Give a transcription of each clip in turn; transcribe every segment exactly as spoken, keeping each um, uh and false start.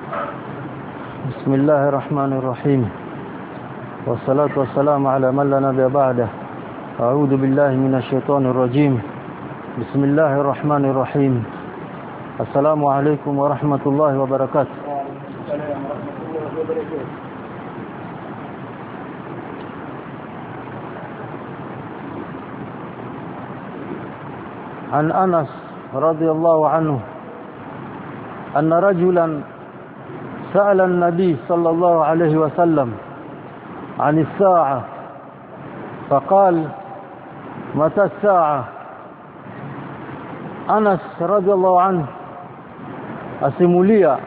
بسم الله الرحمن الرحيم والصلاة والسلام على من لا نبي بعده. أعوذ بالله من الشيطان الرجيم. بسم الله الرحمن الرحيم. السلام عليكم ورحمة الله وبركاته. عن أنس رضي الله عنه أن رجلا سأل النبي صلى الله عليه وسلم عن الساعة فقال متى الساعة؟ Anas radhiallahu anhu asimulia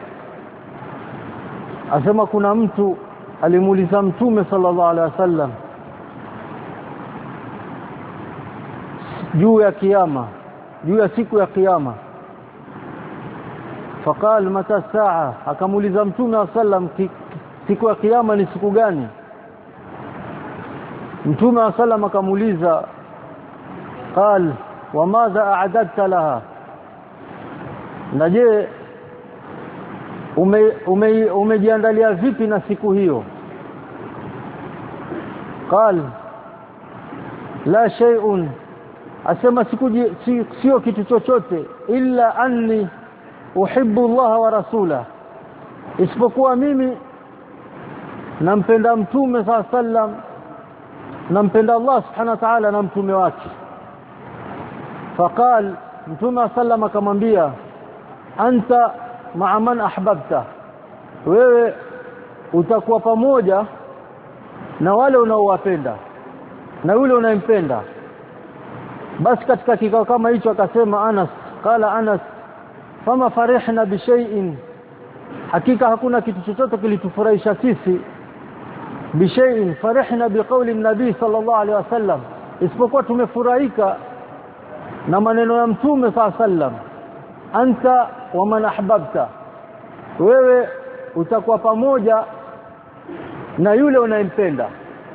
asema kuna mtu alimuuliza Mtume sallallahu alaihi wasallam juu ya kiyama, juu ya siku ya kiyama. Faqal mata saa, akamuuliza Mtume sallam siku ya kiyama ni siku gani? Mtume sallam akamuuliza qal wa madha a'adadta laha, na je ume, ume, umejiandalia vipi na siku hiyo? Qal la shay'un, asema siku sio kitu chochote, illa anni uhibbu Allah wa rasula, isipokuwa mimi nampenda Mtume sallam, nampenda Allah subhanahu wa ta'ala na mtume wake. Faqal, Mtume sallam akamwambia anta ma'a man ahbabta, wewe utakuwa pamoja na wale unaowapenda na yule unayempenda. Basi katika kikao kama hicho akasema Anas, qala Anas fama farihna bi shay'in, hakika hakuna kitu chochote kilitufurahisha sisi bi shay'in farihna bi qawli nabii sallallahu alaihi wasallam, isipokuwa tumefurahika na maneno ya Mtume sallam, anta wa man ahbabta, wewe utakuwa pamoja na yule unayempenda.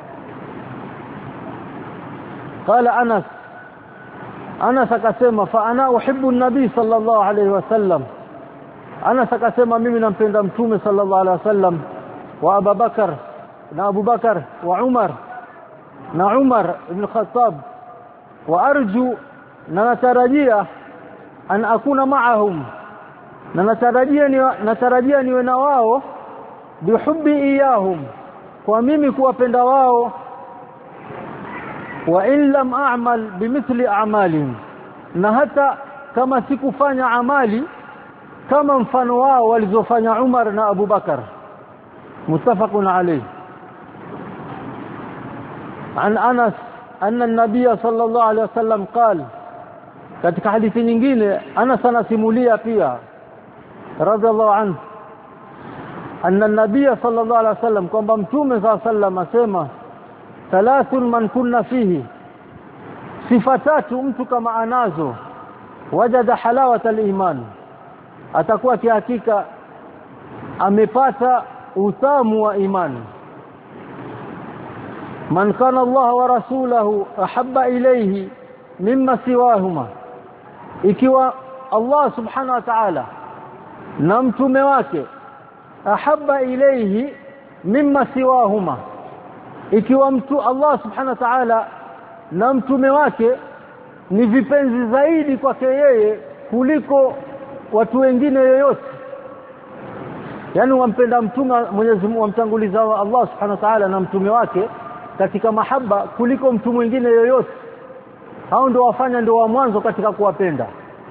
Qala Anas, Anas akasema fa ana uhibbu an-nabii sallallahu alayhi wasallam, Anas akasema mimi nampenda Mtume sallallahu alayhi wasallam, wa Abu Bakar, na Abu Bakar, wa Umar, na Umar ibn Khattab, wa arju, na natarajia an akuna ma'ahum, na natarajia ni natarajia niwe na wao bihubbi iyahum, kwa mimi kuwapenda wao, wa in lam a'mal bimithli a'malihim, na hata kama sikufanya amali kama mfano wao walizofanya Umar na Abu Bakar. Muttafaqun alayh. An Anas anna an-nabiy sallallahu alayhi wasallam qala, katika hadithi nyingine Anas anasimulia pia radhiallahu anhu anna an-nabiy sallallahu alayhi wasallam, kwamba Mtume sallallahu alayhi wasallam asema thalathun man kunna fihi, sifa tatu mtu kama anazo, wajada halawata al-iman, atakuwa kihakika amepata utamu wa imani. Man kana Allah wa rasulahu ahabba ilayhi mimma siwahuma, ikiwa Allah subhanahu wa ta'ala na mtume wake ahabba ilayhi mimma siwahuma, ikiwa mtu Allah subhanahu wa ta'ala na mtume wake ni vipenzi zaidi kwake yeye kuliko watu wengine yoyote, yani wampenda mtume Mwenyezi Mungu, wamtanguliza Allah subhanahu wa ta'ala na mtume wake katika mahaba kuliko mtu mwingine yoyote, hao ndio wafanya ndio wa mwanzo katika kuwapenda.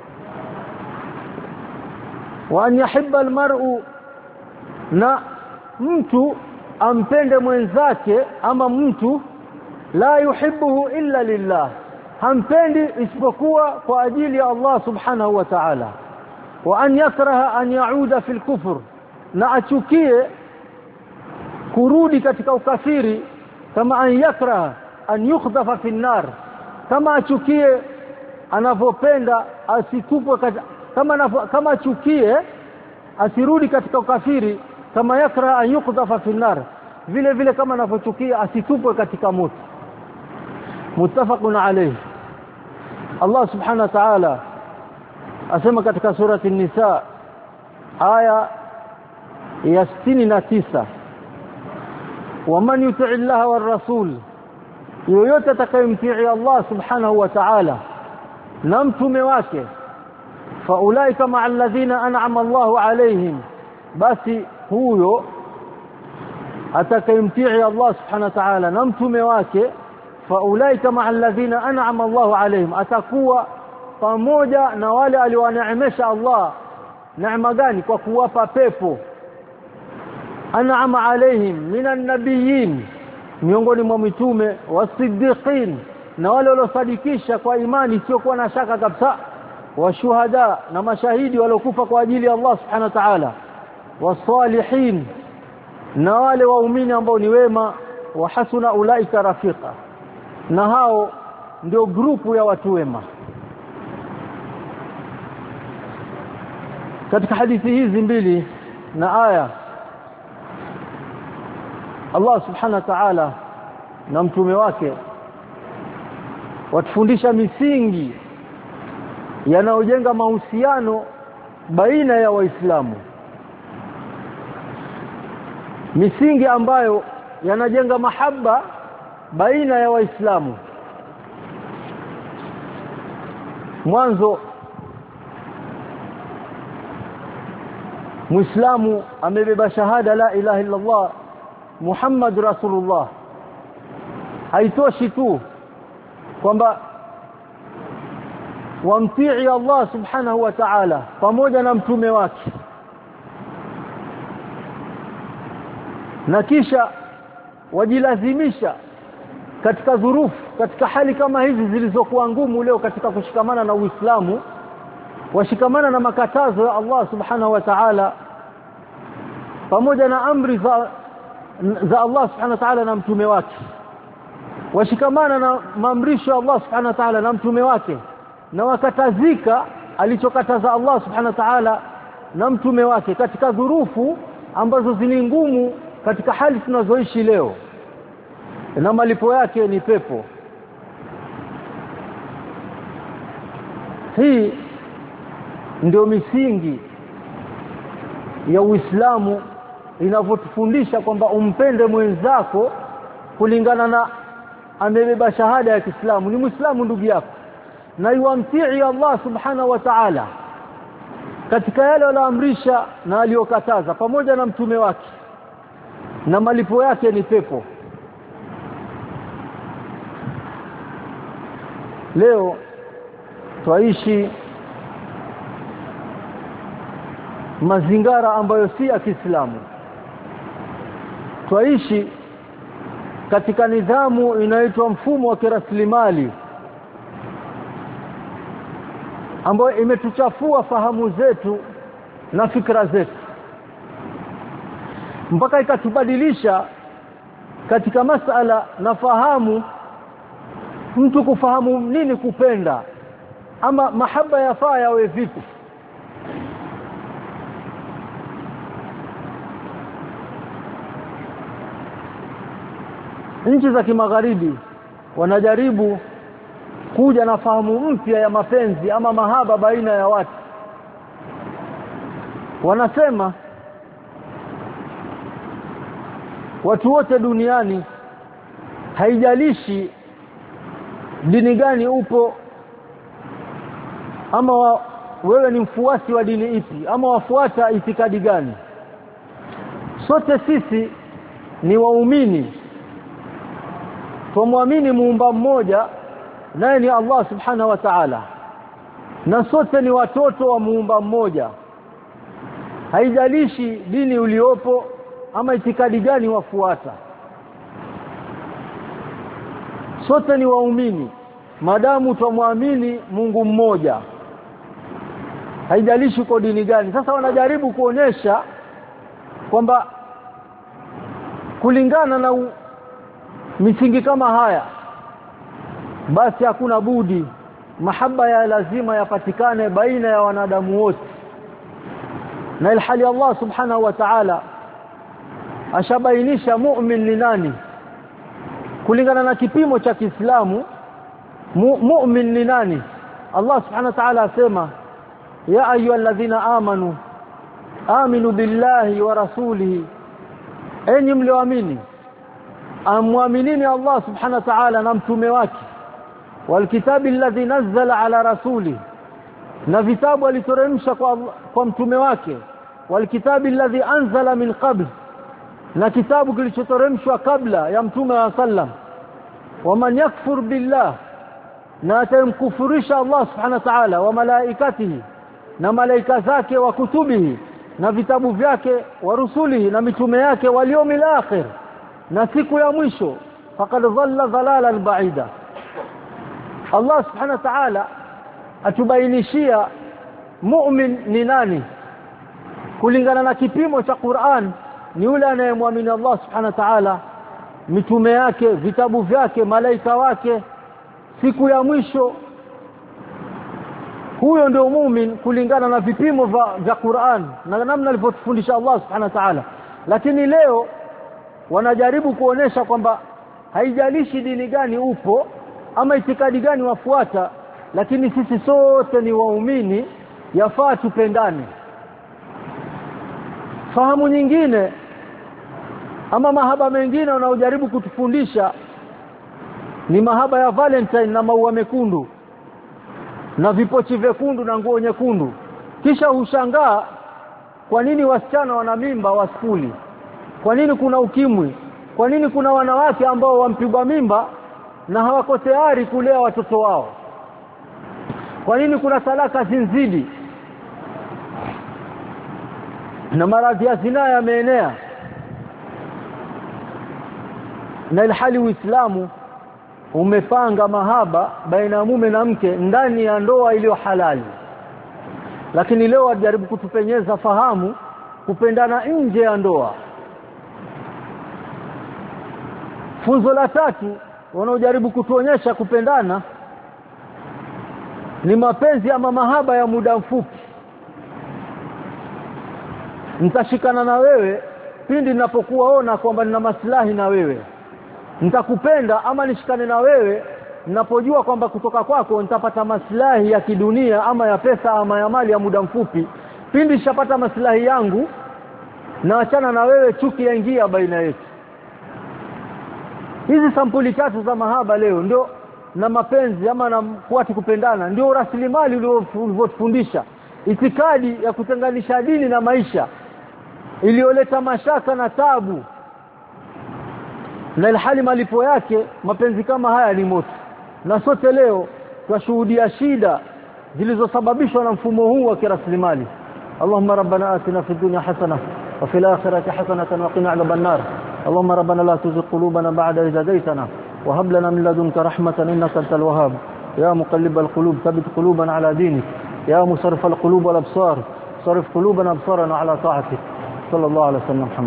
Wa an yahibba almar'u, na mtu ampende mwenzake, ama mtu la yuhibbuhu illa lillah, hampendi isipokuwa kwa ajili ya Allah subhanahu wa ta'ala. Wa an yakraha an yauda fil kufr, na achukie kurudi katika ukafiri, kama an yakraha an yukhdafa fi an-nar, kama achukie anavopenda asitupwe, kama kama achukie asirudi katika ukafiri, kama yakra an yuqdafa fi an-nar, vile vile kama anavochukia asitupwe katika moto. Muttafaqun alayh. Allah subhanahu wa ta'ala asema katika surati an-Nisa aya ya sitini na tisa, waman yuti illaha war rasul, yoyote atakayemtii Allah subhanahu wa ta'ala na mtume wake, faulaika ma'al ladhina an'ama Allahu alayhim, basi huyo atakayemtii Allah subhanahu wa ta'ala na mtume wake, faulaika ma'al ladhina an'ama Allahu alayhim, atakuwa pamoja na wale aliowaneemesha Allah. Neema gani? Kwa kuwapa pepo. An'ama alayhim minan nabiyyin, miongoni mwa mitume, wasiddiqin, na wale waliosadikisha kwa imani sio kuwa na shaka kabisa, washuhada, na mashahidi waliokufa kwa ajili ya Allah subhanahu wa ta'ala, wasalihin, na wale waumini ambao ni wema, wa hasuna ulaika rafiqa, na hao ndio grupu ya watu wema. Katika hadithi hizi mbili na aya, Allah subhanahu wa ta'ala na mtume wake watufundisha misingi yanayojenga mahusiano baina ya Waislamu, misingi ambayo yanajenga mahaba baina ya Waislamu. Mwanzo, Muislamu amebeba shahada la ilaha illa Allah Muhammad Rasulullah. Haitoshi tu kwamba wamtii Allah subhanahu wa ta'ala pamoja na mtume wake, na kisha wajilazimisha katika dhurufu, katika hali kama hizi zilizokuwa ngumu leo katika kushikamana na Uislamu, washikamana na makatazo ya Allah subhanahu wa ta'ala pamoja na amri za za Allah subhanahu wa ta'ala na mtume wake, washikamana na maamrisho ya Allah subhanahu wa ta'ala na mtume wake, na wakatazika alichokataza Allah subhanahu wa ta'ala na mtume wake katika dhurufu ambazo zini ngumu katika hali tunazoishi leo, na malipo yake ni pepo. Hii ndio misingi ya Uislamu inavyotufundisha kwamba umpende mwenzako kulingana na amebeba shahada ya Kiislamu, ni Muislamu ndugu yako, na yuamtii Allah subhanahu wa ta'ala katika yale aliyoamrisha na aliyokataza pamoja na mtume wake, na malipo yake ni pepo. Leo twaishi mazingara ambayo si ya Kiislamu. Twaishi katika nidhamu inaitwa mfumo wa kiraslimali ambayo imetuchafua fahamu zetu na fikra zetu, mpaka ikatubadilisha katika masala na fahamu, mtu kufahamu nini kupenda, ama mahaba yafaa yawe vipi. Nchi za kimagharibi wanajaribu kuja na fahamu mpya ya mapenzi ama mahaba baina ya watu. Wanasema watu wote duniani, haijalishi dini gani upo, ama wa, wewe ni mfuasi wa dini ipi, ama wafuata itikadi gani, sote sisi ni waumini. Tumwamini muumba mmoja, naye ni Allah subhanahu wa ta'ala, na sote ni watoto wa muumba mmoja. Haijalishi dini uliopo ama itikadi gani wafuata, sote ni waumini madamu tumwamini Mungu mmoja, haijalishi kwa dini gani. Sasa wanajaribu kuonesha kwamba kulingana na u, misingi kama haya, basi hakuna budi mahaba ya lazima yapatikane baina ya wanadamu wote, na ilhali Allah subhanahu wa ta'ala ashabainisha mu'min ni nani kulingana na kipimo cha Kiislamu. Mu, mu'min ni nani? Allah subhanahu wa ta'ala asema, ya ayyuhalladhina amanu aminu billahi wa rasulihi, enyi mlioamini amwaminini Allah subhanahu wa ta'ala na mtume wake, wal kitabi alladhi nazzala ala rasuli, na vitabu aliteremsha kwa, kwa mtume wake, wal kitabi alladhi anzala min qabl, na kitabu kilichoteremshwa kabla ya mtume wa sallam. Waman yakfur billah, na atamkufurisha Allah subhanahu wa ta'ala, wa malaikatihi, na malaika zake, wa kutubihi, na vitabu vyake, wa rusulihi, na mitume yake, wal yawmil akhir, na siku ya mwisho, faqad dhalla dhalalan ba'ida. Allah subhanahu wa ta'ala atubainishia mu'min ni nani kulingana na kipimo cha Qur'an. Ni yule anayemwamini Allah subhanahu wa ta'ala, mitume yake, vitabu vyake, malaika wake, siku ya mwisho. Huyo ndio muumini kulingana na vipimo vya Qur'an na namna alivyotufundisha Allah subhanahu wa ta'ala. Lakini leo wanajaribu kuonesha kwamba haijalishi dini gani upo ama itikadi gani wafuata, lakini sisi sote ni waumini, yafaa tupendane. Fahamu nyingine ama mahaba mengine wanaojaribu kutufundisha ni mahaba ya Valentine na maua mekundu na vipochi vyekundu na nguo nyekundu. Kisha ushangaa kwa nini wasichana wana mimba waskuli, kwa nini kuna ukimwi, kwa nini kuna wanawake ambao wampigwa mimba na hawako tayari kulea watoto wao, kwa nini kuna talaka zinzidi na maradhi ya zinaa yameenea, na ilhali Uislamu umepanga mahaba baina ya mume na mke ndani ya ndoa iliyo halali. Lakini leo wajaribu kutupenyeza fahamu kupendana nje ya ndoa. Funzo la tatu wanaojaribu kutuonyesha kupendana ni mapenzi ama mahaba ya muda mfupi. Nitashikana na wewe pindi ninapokuona kwamba nina maslahi na wewe. Nitakupenda ama nishikane na wewe ninapojua kwamba kutoka kwako nitapata maslahi ya kidunia ama ya pesa ama ya mali ya muda mfupi. Pindi nishapata maslahi yangu na achana na wewe, chuki yaingia baina yetu. Hizi sampuli tatu za mahaba leo ndio na mapenzi ama na watu kupendana ndio rasilimali ulivyofundisha. Itikadi ya kutenganisha dini na maisha iliyoleta mashaka na tabu, na ilhali malipo yake mapenzi kama haya ni moto. Na sote leo twashuhudia shida zilizosababishwa na mfumo huu wa kiraslimali. Allahumma rabbana atina fid dunya hasana wa fil akhirati hasanatan wa qina adhaban nar. Allahumma rabbana la tuzigh qulubana ba'da idh hadaytana wa hab lana min ladunka rahmatan innaka antal wahhab. Ya muqallibal qulub thabbit qulubana ala dinik. Ya musarrifal qulub wal absar sarif qulubana absarana ala ta'atik. sallallahu alaihi wasallam.